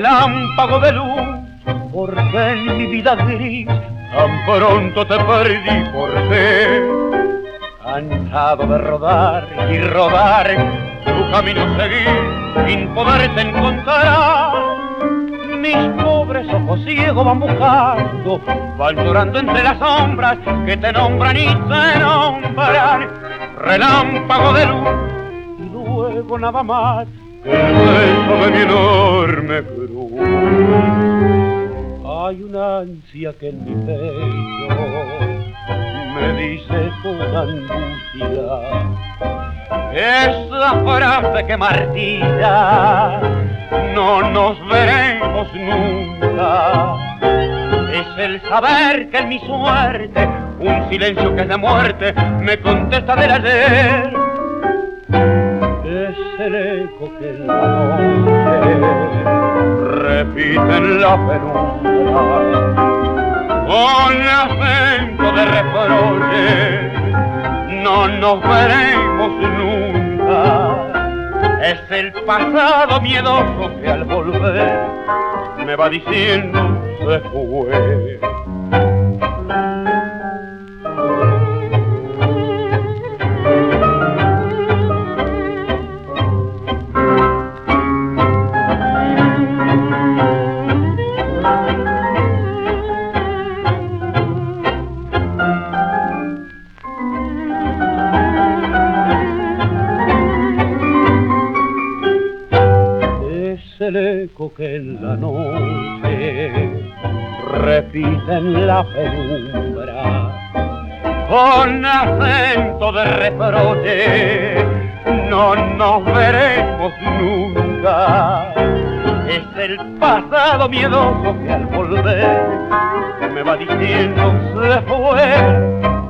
relámpago de luz, porque en mi vida gris tan pronto te perdí por qué. Cansado de rodar y rodar, tu camino seguir sin poderte encontrar. Mis pobres ojos ciegos van buscando, van llorando entre las sombras que te nombran y te nombran. Relámpago de luz y luego nada más que el beso de mi enorme cruz. Hay una ansia que en mi pecho me dice con angustia esa frase que martilla: no nos veremos nunca. Es el saber que en mi suerte un silencio que es de muerte me contesta del ayer. Es el eco que en la noche repite en la penumbra con acento de reproche: no nos veremos nunca. Es el pasado miedoso que al volver me va diciendo se fue. El eco que en la noche repite en la penumbra con acento de reproche: no nos veremos nunca. Es el pasado miedoso que al volver me va diciendo se fue.